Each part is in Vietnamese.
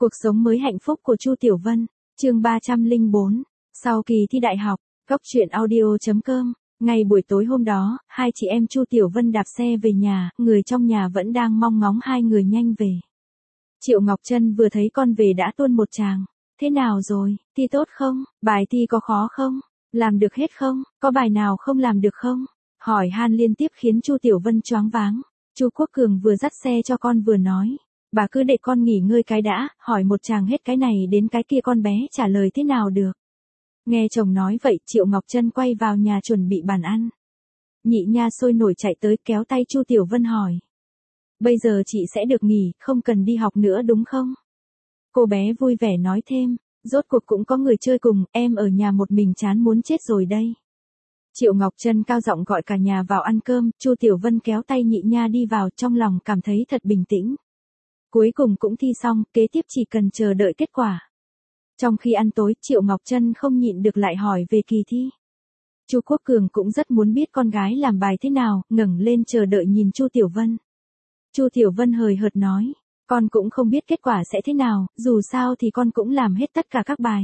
Cuộc sống mới hạnh phúc của Chu Tiểu Vân, chương 304. Sau kỳ thi đại học, Cóc truyện audio.com. Ngày buổi tối hôm đó, hai chị em Chu Tiểu Vân đạp xe về nhà, người trong nhà vẫn đang mong ngóng hai người nhanh về. Triệu Ngọc Trân vừa thấy con về đã tuôn một tràng. Thế nào rồi, thi tốt không? Bài thi có khó không? Làm được hết không? Có bài nào không làm được không? Hỏi han liên tiếp khiến Chu Tiểu Vân choáng váng. Chu Quốc Cường vừa dắt xe cho con vừa nói. Bà cứ để con nghỉ ngơi cái đã, hỏi một chàng hết cái này đến cái kia con bé trả lời thế nào được. Nghe chồng nói vậy, Triệu Ngọc Trân quay vào nhà chuẩn bị bàn ăn. Nhị nha sôi nổi chạy tới kéo tay Chu Tiểu Vân hỏi. Bây giờ chị sẽ được nghỉ, không cần đi học nữa đúng không? Cô bé vui vẻ nói thêm, rốt cuộc cũng có người chơi cùng, em ở nhà một mình chán muốn chết rồi đây. Triệu Ngọc Trân cao giọng gọi cả nhà vào ăn cơm, Chu Tiểu Vân kéo tay nhị nha đi vào, trong lòng cảm thấy thật bình tĩnh. Cuối cùng cũng thi xong, kế tiếp chỉ cần chờ đợi kết quả. Trong khi ăn tối, Triệu Ngọc Trân không nhịn được lại hỏi về kỳ thi. Chu Quốc Cường cũng rất muốn biết con gái làm bài thế nào, ngẩng lên chờ đợi nhìn Chu Tiểu Vân. Chu Tiểu Vân hời hợt nói, con cũng không biết kết quả sẽ thế nào, dù sao thì con cũng làm hết tất cả các bài.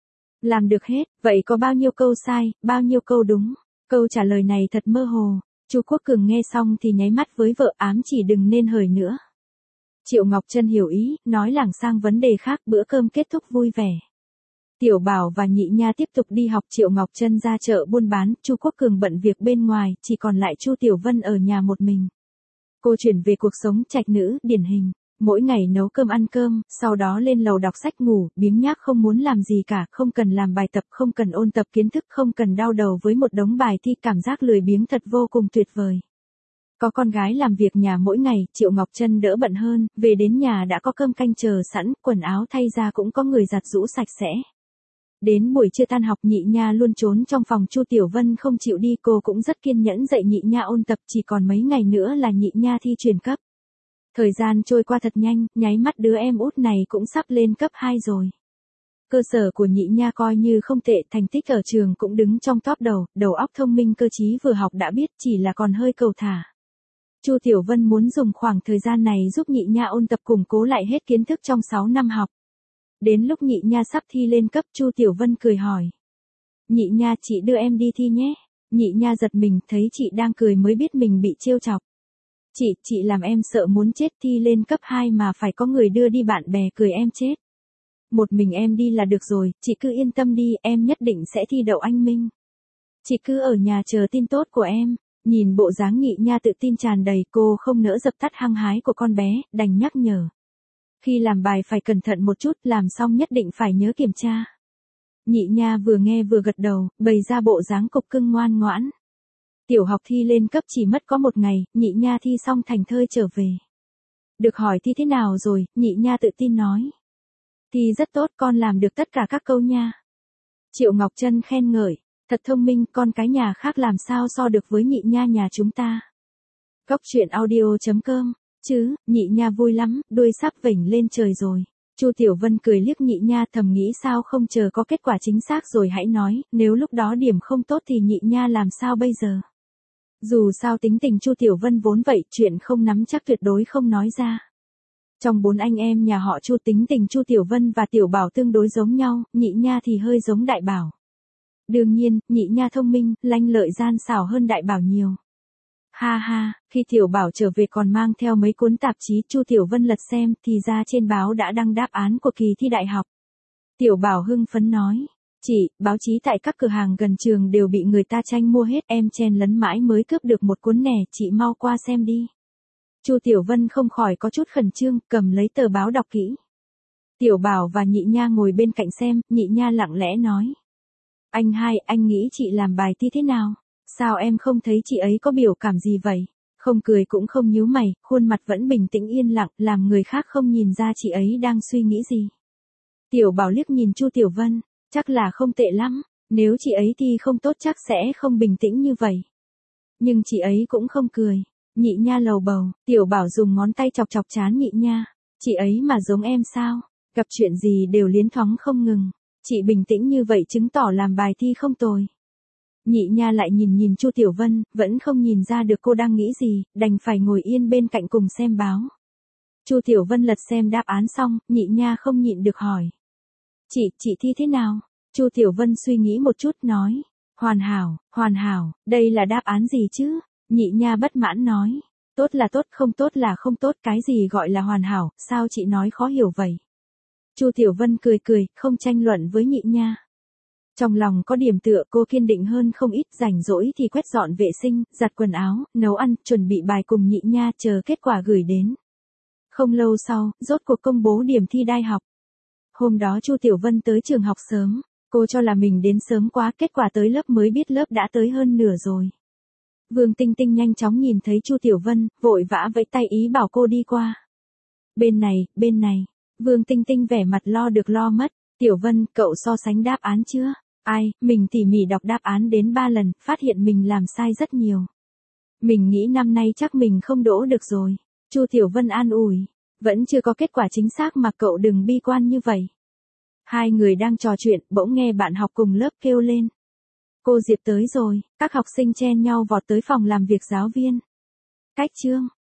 Làm được hết, vậy có bao nhiêu câu sai, bao nhiêu câu đúng? Câu trả lời này thật mơ hồ. Chu Quốc Cường nghe xong thì nháy mắt với vợ, ám chỉ đừng nên hời nữa. Triệu Ngọc Trân hiểu ý, nói lảng sang vấn đề khác, bữa cơm kết thúc vui vẻ. Tiểu Bảo và Nhị Nha tiếp tục đi học, Triệu Ngọc Trân ra chợ buôn bán, Chu Quốc Cường bận việc bên ngoài, chỉ còn lại Chu Tiểu Vân ở nhà một mình. Cô chuyển về cuộc sống trạch nữ, điển hình. Mỗi ngày nấu cơm ăn cơm, sau đó lên lầu đọc sách ngủ, biếng nhác không muốn làm gì cả, không cần làm bài tập, không cần ôn tập kiến thức, không cần đau đầu với một đống bài thi, cảm giác lười biếng thật vô cùng tuyệt vời. Có con gái làm việc nhà mỗi ngày, Triệu Ngọc Trân đỡ bận hơn, về đến nhà đã có cơm canh chờ sẵn, quần áo thay ra cũng có người giặt giũ sạch sẽ. Đến buổi trưa tan học, Nhị Nha luôn trốn trong phòng, Chu Tiểu Vân không chịu đi, cô cũng rất kiên nhẫn dạy Nhị Nha ôn tập, chỉ còn mấy ngày nữa là Nhị Nha thi chuyển cấp. Thời gian trôi qua thật nhanh, nháy mắt đứa em út này cũng sắp lên cấp 2 rồi. Cơ sở của Nhị Nha coi như không tệ, thành tích ở trường cũng đứng trong top đầu, đầu óc thông minh cơ trí, vừa học đã biết, chỉ là còn hơi cầu thả. Chu Tiểu Vân muốn dùng khoảng thời gian này giúp Nhị Nha ôn tập củng cố lại hết kiến thức trong 6 năm học. Đến lúc Nhị Nha sắp thi lên cấp, Chu Tiểu Vân cười hỏi. Nhị Nha, chị đưa em đi thi nhé. Nhị Nha giật mình, thấy chị đang cười mới biết mình bị trêu chọc. Chị làm em sợ muốn chết, thi lên cấp 2 mà phải có người đưa đi, bạn bè cười em chết. Một mình em đi là được rồi, chị cứ yên tâm đi, em nhất định sẽ thi đậu anh Minh. Chị cứ ở nhà chờ tin tốt của em. Nhìn bộ dáng Nhị Nha tự tin tràn đầy, cô không nỡ dập tắt hăng hái của con bé, đành nhắc nhở. Khi làm bài phải cẩn thận một chút, làm xong nhất định phải nhớ kiểm tra. Nhị Nha vừa nghe vừa gật đầu, bày ra bộ dáng cục cưng ngoan ngoãn. Tiểu học thi lên cấp chỉ mất có một ngày, Nhị Nha thi xong thành thơi trở về. Được hỏi thi thế nào rồi, Nhị Nha tự tin nói. Thi rất tốt, con làm được tất cả các câu nha. Triệu Ngọc Trân khen ngợi, thật thông minh, con cái nhà khác làm sao so được với Nhị Nha nhà chúng ta. Cóc truyện audio.com, chứ, Nhị Nha vui lắm, đuôi sắp vểnh lên trời rồi. Chu Tiểu Vân cười liếc Nhị Nha, thầm nghĩ sao không chờ có kết quả chính xác rồi hãy nói, nếu lúc đó điểm không tốt thì Nhị Nha làm sao bây giờ. Dù sao tính tình Chu Tiểu Vân vốn vậy, chuyện không nắm chắc tuyệt đối không nói ra. Trong 4 anh em nhà họ Chu, tính tình Chu Tiểu Vân và Tiểu Bảo tương đối giống nhau, Nhị Nha thì hơi giống Đại Bảo. Đương nhiên, Nhị Nha thông minh, lanh lợi gian xảo hơn Đại Bảo nhiều. Ha ha, khi Tiểu Bảo trở về còn mang theo mấy cuốn tạp chí, Chu Tiểu Vân lật xem, thì ra trên báo đã đăng đáp án của kỳ thi đại học. Tiểu Bảo hưng phấn nói. Chị, báo chí tại các cửa hàng gần trường đều bị người ta tranh mua hết, em chen lấn mãi mới cướp được một cuốn nè, chị mau qua xem đi. Chu Tiểu Vân không khỏi có chút khẩn trương, cầm lấy tờ báo đọc kỹ. Tiểu Bảo và Nhị Nha ngồi bên cạnh xem, Nhị Nha lặng lẽ nói. Anh hai, anh nghĩ chị làm bài thi thế nào? Sao em không thấy chị ấy có biểu cảm gì vậy? Không cười cũng không nhíu mày, khuôn mặt vẫn bình tĩnh yên lặng, làm người khác không nhìn ra chị ấy đang suy nghĩ gì. Tiểu Bảo liếc nhìn Chu Tiểu Vân. Chắc là không tệ lắm, nếu chị ấy thi không tốt chắc sẽ không bình tĩnh như vậy. Nhưng chị ấy cũng không cười. Nhị Nha lầu bầu, Tiểu Bảo dùng ngón tay chọc chọc trán Nhị Nha. Chị ấy mà giống em sao? Gặp chuyện gì đều liến thoáng không ngừng. Chị bình tĩnh như vậy chứng tỏ làm bài thi không tồi. Nhị Nha lại nhìn Chu Tiểu Vân, vẫn không nhìn ra được cô đang nghĩ gì, đành phải ngồi yên bên cạnh cùng xem báo. Chu Tiểu Vân lật xem đáp án xong, Nhị Nha không nhịn được hỏi. Chị thi thế nào? Chu Tiểu Vân suy nghĩ một chút nói. Hoàn hảo, đây là đáp án gì chứ? Nhị Nha bất mãn nói. Tốt là tốt, không tốt là không tốt, cái gì gọi là hoàn hảo, sao chị nói khó hiểu vậy? Chu Tiểu Vân cười, không tranh luận với Nhị Nha. Trong lòng có điểm tựa, cô kiên định hơn không ít, rảnh rỗi thì quét dọn vệ sinh, giặt quần áo, nấu ăn, chuẩn bị bài cùng Nhị Nha chờ kết quả gửi đến. Không lâu sau, rốt cuộc công bố điểm thi đại học. Hôm đó Chu Tiểu Vân tới trường học sớm, cô cho là mình đến sớm quá, kết quả tới lớp mới biết lớp đã tới hơn nửa rồi. Vương Tinh Tinh nhanh chóng nhìn thấy Chu Tiểu Vân, vội vã vẫy tay ý bảo cô đi qua. Bên này, Vương Tinh Tinh vẻ mặt lo được lo mất. Tiểu Vân, cậu so sánh đáp án chưa? Mình tỉ mỉ đọc đáp án đến 3 lần, phát hiện mình làm sai rất nhiều. Mình nghĩ năm nay chắc mình không đỗ được rồi. Chu Tiểu Vân an ủi. Vẫn chưa có kết quả chính xác mà cậu đừng bi quan như vậy. Hai người đang trò chuyện, bỗng nghe bạn học cùng lớp kêu lên. Cô Diệp tới rồi, các học sinh chen nhau vọt tới phòng làm việc giáo viên. Cách chương.